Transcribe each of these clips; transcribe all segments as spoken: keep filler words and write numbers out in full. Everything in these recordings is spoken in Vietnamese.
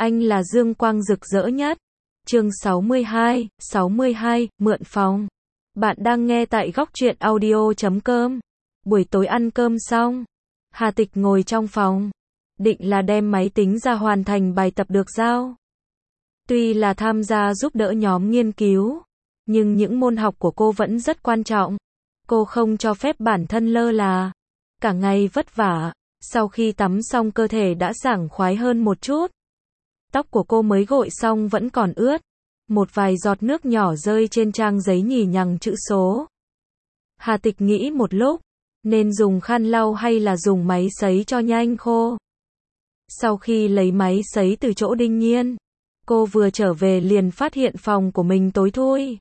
Anh là dương quang rực rỡ nhất. Chương sáu mươi hai, sáu mươi hai, mượn phòng. Bạn đang nghe tại góc truyện audio chấm com. Buổi tối ăn cơm xong, Hà Tịch ngồi trong phòng, định là đem máy tính ra hoàn thành bài tập được giao. Tuy là tham gia giúp đỡ nhóm nghiên cứu, nhưng những môn học của cô vẫn rất quan trọng. Cô không cho phép bản thân lơ là. Cả ngày vất vả, sau khi tắm xong cơ thể đã sảng khoái hơn một chút. Tóc của cô mới gội xong vẫn còn ướt. Một vài giọt nước nhỏ rơi trên trang giấy nhì nhằng chữ số. Hà Tịch nghĩ một lúc, nên dùng khăn lau hay là dùng máy sấy cho nhanh khô. Sau khi lấy máy sấy từ chỗ Đinh Nhiên, cô vừa trở về liền phát hiện phòng của mình tối thui.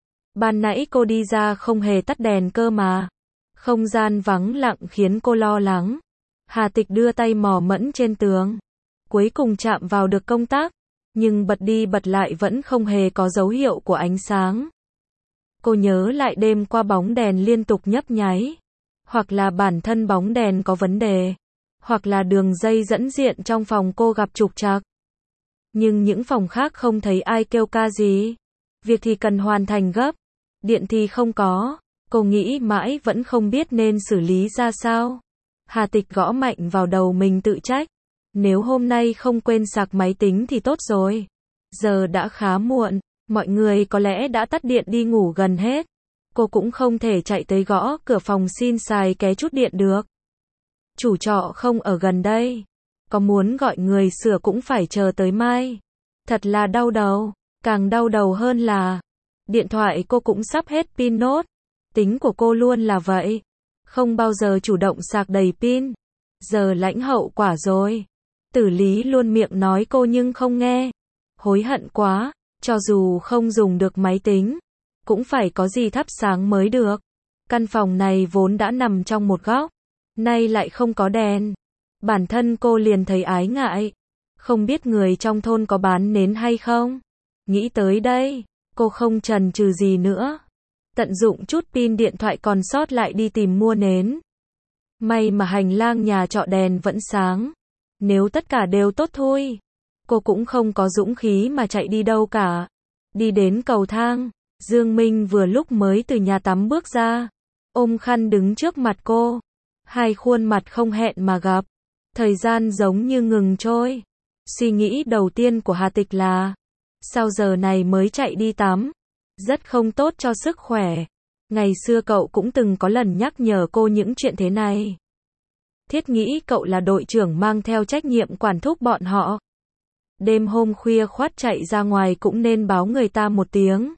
Ban nãy cô đi ra không hề tắt đèn cơ mà. Không gian vắng lặng khiến cô lo lắng. Hà Tịch đưa tay mò mẫm trên tường. Cuối cùng chạm vào được công tắc, nhưng bật đi bật lại vẫn không hề có dấu hiệu của ánh sáng. Cô nhớ lại đêm qua bóng đèn liên tục nhấp nháy. Hoặc là bản thân bóng đèn có vấn đề, hoặc là đường dây dẫn diện trong phòng cô gặp trục trặc. Nhưng những phòng khác không thấy ai kêu ca gì. Việc thì cần hoàn thành gấp, điện thì không có. Cô nghĩ mãi vẫn không biết nên xử lý ra sao. Hà Tịch gõ mạnh vào đầu mình tự trách. Nếu hôm nay không quên sạc máy tính thì tốt rồi. Giờ đã khá muộn, mọi người có lẽ đã tắt điện đi ngủ gần hết. Cô cũng không thể chạy tới gõ cửa phòng xin xài ké chút điện được. Chủ trọ không ở gần đây. Có muốn gọi người sửa cũng phải chờ tới mai. Thật là đau đầu. Càng đau đầu hơn là điện thoại cô cũng sắp hết pin nốt. Tính của cô luôn là vậy. Không bao giờ chủ động sạc đầy pin. Giờ lãnh hậu quả rồi. Tử Lý luôn miệng nói cô nhưng không nghe. Hối hận quá. Cho dù không dùng được máy tính, cũng phải có gì thắp sáng mới được. Căn phòng này vốn đã nằm trong một góc, nay lại không có đèn. Bản thân cô liền thấy ái ngại. Không biết người trong thôn có bán nến hay không? Nghĩ tới đây, cô không chần chừ gì nữa. Tận dụng chút pin điện thoại còn sót lại đi tìm mua nến. May mà hành lang nhà trọ đèn vẫn sáng. Nếu tất cả đều tốt thôi, cô cũng không có dũng khí mà chạy đi đâu cả. Đi đến cầu thang, Dương Minh vừa lúc mới từ nhà tắm bước ra, ôm khăn đứng trước mặt cô. Hai khuôn mặt không hẹn mà gặp. Thời gian giống như ngừng trôi. Suy nghĩ đầu tiên của Hà Tịch là, sao giờ này mới chạy đi tắm? Rất không tốt cho sức khỏe. Ngày xưa cậu cũng từng có lần nhắc nhở cô những chuyện thế này. Thiết nghĩ cậu là đội trưởng mang theo trách nhiệm quản thúc bọn họ. Đêm hôm khuya khoắt chạy ra ngoài cũng nên báo người ta một tiếng.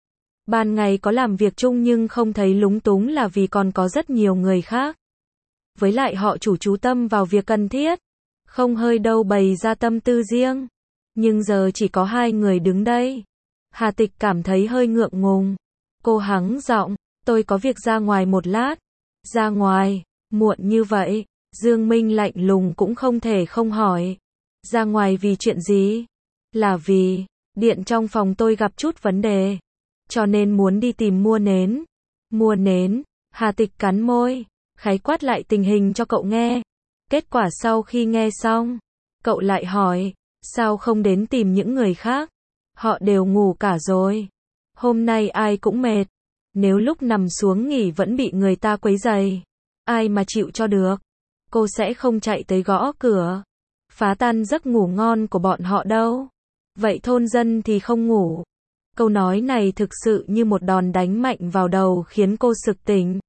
Ban ngày có làm việc chung nhưng không thấy lúng túng là vì còn có rất nhiều người khác. Với lại họ chủ chú tâm vào việc cần thiết, không hơi đâu bày ra tâm tư riêng. Nhưng giờ chỉ có hai người đứng đây. Hà Tịch cảm thấy hơi ngượng ngùng. Cô hắng giọng, tôi có việc ra ngoài một lát. Ra ngoài, muộn như vậy. Dương Minh lạnh lùng cũng không thể không hỏi. Ra ngoài vì chuyện gì? Là vì, điện trong phòng tôi gặp chút vấn đề. Cho nên muốn đi tìm mua nến. Mua nến, Hà Tịch cắn môi, khái quát lại tình hình cho cậu nghe. Kết quả sau khi nghe xong, cậu lại hỏi, sao không đến tìm những người khác? Họ đều ngủ cả rồi. Hôm nay ai cũng mệt. Nếu lúc nằm xuống nghỉ vẫn bị người ta quấy rầy, ai mà chịu cho được? Cô sẽ không chạy tới gõ cửa, phá tan giấc ngủ ngon của bọn họ đâu. Vậy thôn dân thì không ngủ. Câu nói này thực sự như một đòn đánh mạnh vào đầu khiến cô sực tỉnh.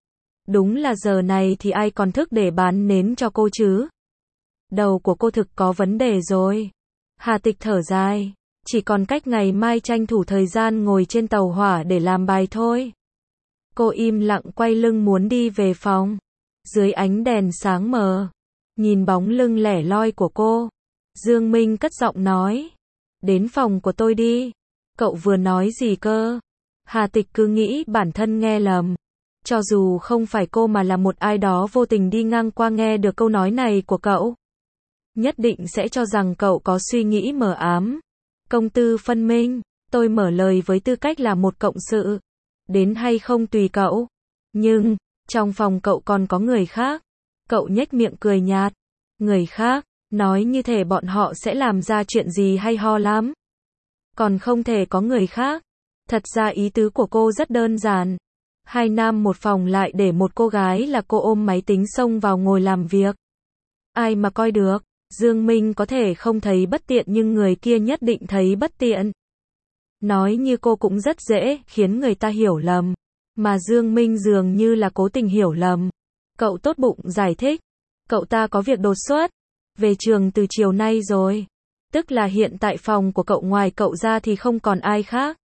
Đúng là giờ này thì ai còn thức để bán nến cho cô chứ? Đầu của cô thực có vấn đề rồi. Hà Tịch thở dài. Chỉ còn cách ngày mai tranh thủ thời gian ngồi trên tàu hỏa để làm bài thôi. Cô im lặng quay lưng muốn đi về phòng. Dưới ánh đèn sáng mờ, nhìn bóng lưng lẻ loi của cô, Dương Minh cất giọng nói, đến phòng của tôi đi. Cậu vừa nói gì cơ? Hà Tịch cứ nghĩ bản thân nghe lầm. Cho dù không phải cô mà là một ai đó vô tình đi ngang qua nghe được câu nói này của cậu, nhất định sẽ cho rằng cậu có suy nghĩ mờ ám. Công tư phân minh, tôi mở lời với tư cách là một cộng sự. Đến hay không tùy cậu. Nhưng, trong phòng cậu còn có người khác. Cậu nhếch miệng cười nhạt. Người khác, Nói như thể bọn họ sẽ làm ra chuyện gì hay ho lắm. Còn không thể có người khác. Thật ra ý tứ của cô rất đơn giản. Hai nam một phòng lại để một cô gái là cô ôm máy tính xông vào ngồi làm việc. Ai mà coi được. Dương Minh có thể không thấy bất tiện nhưng người kia nhất định thấy bất tiện. Nói như cô cũng rất dễ, khiến người ta hiểu lầm. Mà Dương Minh dường như là cố tình hiểu lầm. Cậu tốt bụng giải thích. Cậu ta có việc đột xuất. Về trường từ chiều nay rồi. Tức là hiện tại phòng của cậu ngoài cậu ra thì không còn ai khác.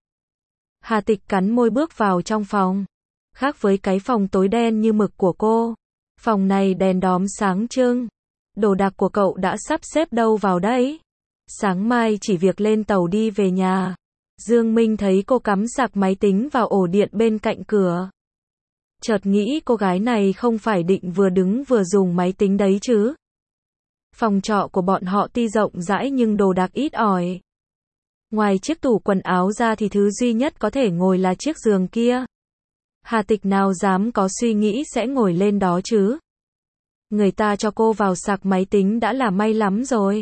Hà Tịch cắn môi bước vào trong phòng. Khác với cái phòng tối đen như mực của cô. Phòng này đèn đóm sáng trưng. Đồ đạc của cậu đã sắp xếp đâu vào đấy. Sáng mai chỉ việc lên tàu đi về nhà. Dương Minh thấy cô cắm sạc máy tính vào ổ điện bên cạnh cửa. Chợt nghĩ cô gái này không phải định vừa đứng vừa dùng máy tính đấy chứ. Phòng trọ của bọn họ tuy rộng rãi nhưng đồ đạc ít ỏi. Ngoài chiếc tủ quần áo ra thì thứ duy nhất có thể ngồi là chiếc giường kia. Hà Tịch nào dám có suy nghĩ sẽ ngồi lên đó chứ. Người ta cho cô vào sạc máy tính đã là may lắm rồi.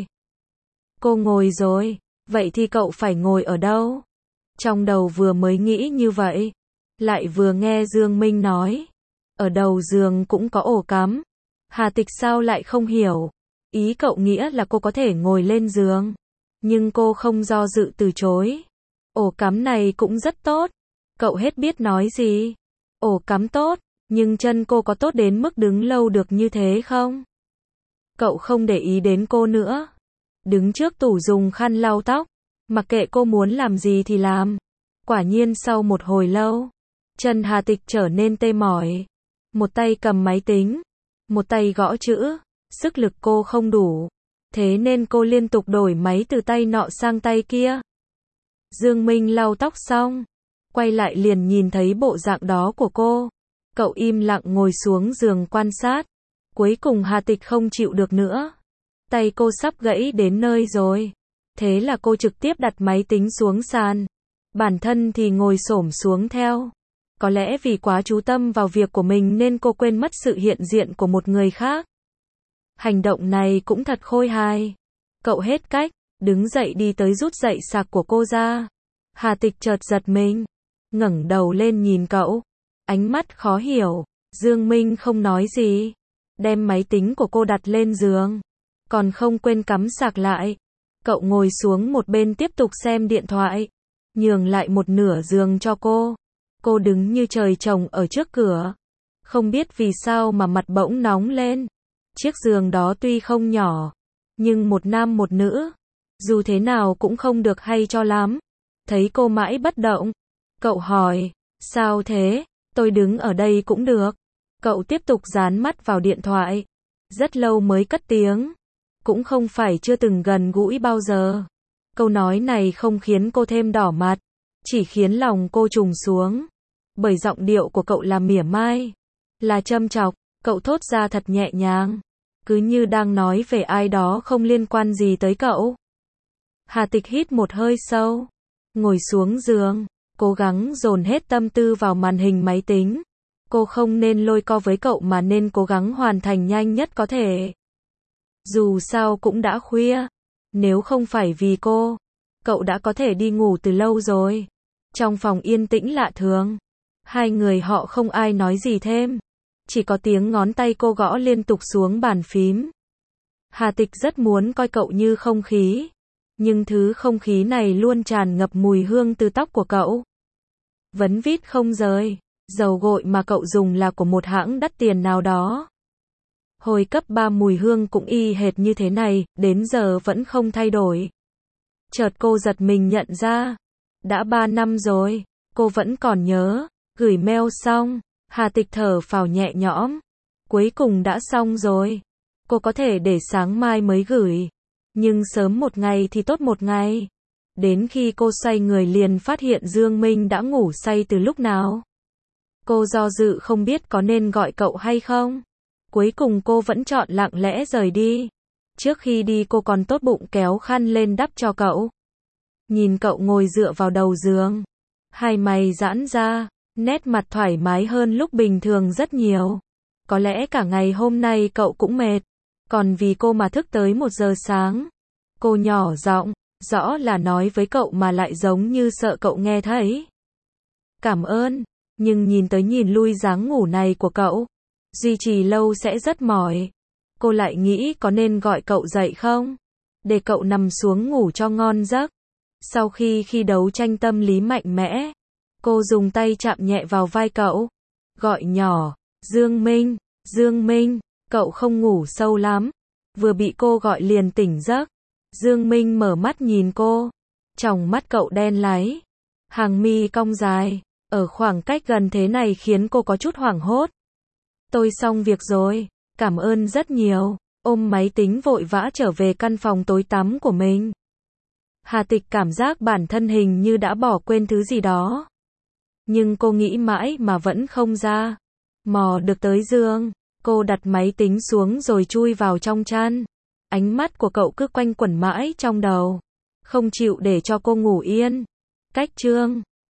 Cô ngồi rồi, vậy thì cậu phải ngồi ở đâu? Trong đầu vừa mới nghĩ như vậy, lại vừa nghe Dương Minh nói. Ở đầu giường cũng có ổ cắm. Hà Tịch sao lại không hiểu? Ý cậu nghĩa là cô có thể ngồi lên giường. Nhưng cô không do dự từ chối. Ổ cắm này cũng rất tốt. Cậu hết biết nói gì. Ổ cắm tốt, nhưng chân cô có tốt đến mức đứng lâu được như thế không? Cậu không để ý đến cô nữa. Đứng trước tủ dùng khăn lau tóc. Mặc kệ cô muốn làm gì thì làm. Quả nhiên sau một hồi lâu, chân Hà Tịch trở nên tê mỏi. Một tay cầm máy tính, một tay gõ chữ. Sức lực cô không đủ. Thế nên cô liên tục đổi máy từ tay nọ sang tay kia. Dương Minh lau tóc xong, quay lại liền nhìn thấy bộ dạng đó của cô. Cậu im lặng ngồi xuống giường quan sát. Cuối cùng Hà Tịch không chịu được nữa. Tay cô sắp gãy đến nơi rồi. Thế là cô trực tiếp đặt máy tính xuống sàn. Bản thân thì ngồi xổm xuống theo. Có lẽ vì quá chú tâm vào việc của mình nên cô quên mất sự hiện diện của một người khác. Hành động này cũng thật khôi hài. Cậu hết cách, đứng dậy đi tới rút dậy sạc của cô ra. Hà Tịch chợt giật mình, ngẩng đầu lên nhìn cậu, ánh mắt khó hiểu. Dương Minh không nói gì, đem máy tính của cô đặt lên giường, còn không quên cắm sạc lại. Cậu ngồi xuống một bên tiếp tục xem điện thoại, nhường lại một nửa giường cho cô. Cô đứng như trời trồng ở trước cửa, không biết vì sao mà mặt bỗng nóng lên. Chiếc giường đó tuy không nhỏ, nhưng một nam một nữ, dù thế nào cũng không được hay cho lắm. Thấy cô mãi bất động, cậu hỏi, sao thế, tôi đứng ở đây cũng được. Cậu tiếp tục dán mắt vào điện thoại, rất lâu mới cất tiếng, cũng không phải chưa từng gần gũi bao giờ. Câu nói này không khiến cô thêm đỏ mặt, chỉ khiến lòng cô trùng xuống, bởi giọng điệu của cậu là mỉa mai, là châm chọc. Cậu thốt ra thật nhẹ nhàng, cứ như đang nói về ai đó không liên quan gì tới cậu. Hà Tịch hít một hơi sâu, ngồi xuống giường, cố gắng dồn hết tâm tư vào màn hình máy tính. Cô không nên lôi co với cậu mà nên cố gắng hoàn thành nhanh nhất có thể. Dù sao cũng đã khuya, nếu không phải vì cô, cậu đã có thể đi ngủ từ lâu rồi. Trong phòng yên tĩnh lạ thường, hai người họ không ai nói gì thêm. Chỉ có tiếng ngón tay cô gõ liên tục xuống bàn phím. Hà Tịch rất muốn coi cậu như không khí, nhưng thứ không khí này luôn tràn ngập mùi hương từ tóc của cậu. Vấn vít không rời, dầu gội mà cậu dùng là của một hãng đắt tiền nào đó. Hồi cấp ba mùi hương cũng y hệt như thế này, đến giờ vẫn không thay đổi. Chợt cô giật mình nhận ra, đã ba năm rồi, cô vẫn còn nhớ. Gửi mail xong, Hà Tịch thở phào nhẹ nhõm. Cuối cùng đã xong rồi. Cô có thể để sáng mai mới gửi. Nhưng sớm một ngày thì tốt một ngày. Đến khi cô xoay người liền phát hiện Dương Minh đã ngủ say từ lúc nào. Cô do dự không biết có nên gọi cậu hay không. Cuối cùng cô vẫn chọn lặng lẽ rời đi. Trước khi đi cô còn tốt bụng kéo khăn lên đắp cho cậu. Nhìn cậu ngồi dựa vào đầu giường, hai mày giãn ra, nét mặt thoải mái hơn lúc bình thường rất nhiều. Có lẽ cả ngày hôm nay cậu cũng mệt. Còn vì cô mà thức tới một giờ sáng. Cô nhỏ giọng, rõ là nói với cậu mà lại giống như sợ cậu nghe thấy. Cảm ơn, nhưng nhìn tới nhìn lui dáng ngủ này của cậu, duy trì lâu sẽ rất mỏi. Cô lại nghĩ có nên gọi cậu dậy không? Để cậu nằm xuống ngủ cho ngon giấc. Sau khi khi đấu tranh tâm lý mạnh mẽ, cô dùng tay chạm nhẹ vào vai cậu, gọi nhỏ, Dương Minh, Dương Minh, cậu không ngủ sâu lắm. Vừa bị cô gọi liền tỉnh giấc. Dương Minh mở mắt nhìn cô, tròng mắt cậu đen láy, hàng mi cong dài, ở khoảng cách gần thế này khiến cô có chút hoảng hốt. Tôi xong việc rồi, cảm ơn rất nhiều, ôm máy tính vội vã trở về căn phòng tối tăm của mình. Hà Tịch cảm giác bản thân hình như đã bỏ quên thứ gì đó. Nhưng cô nghĩ mãi mà vẫn không ra. Mò được tới giường, cô đặt máy tính xuống rồi chui vào trong chăn. Ánh mắt của cậu cứ quanh quẩn mãi trong đầu, không chịu để cho cô ngủ yên. Cách chương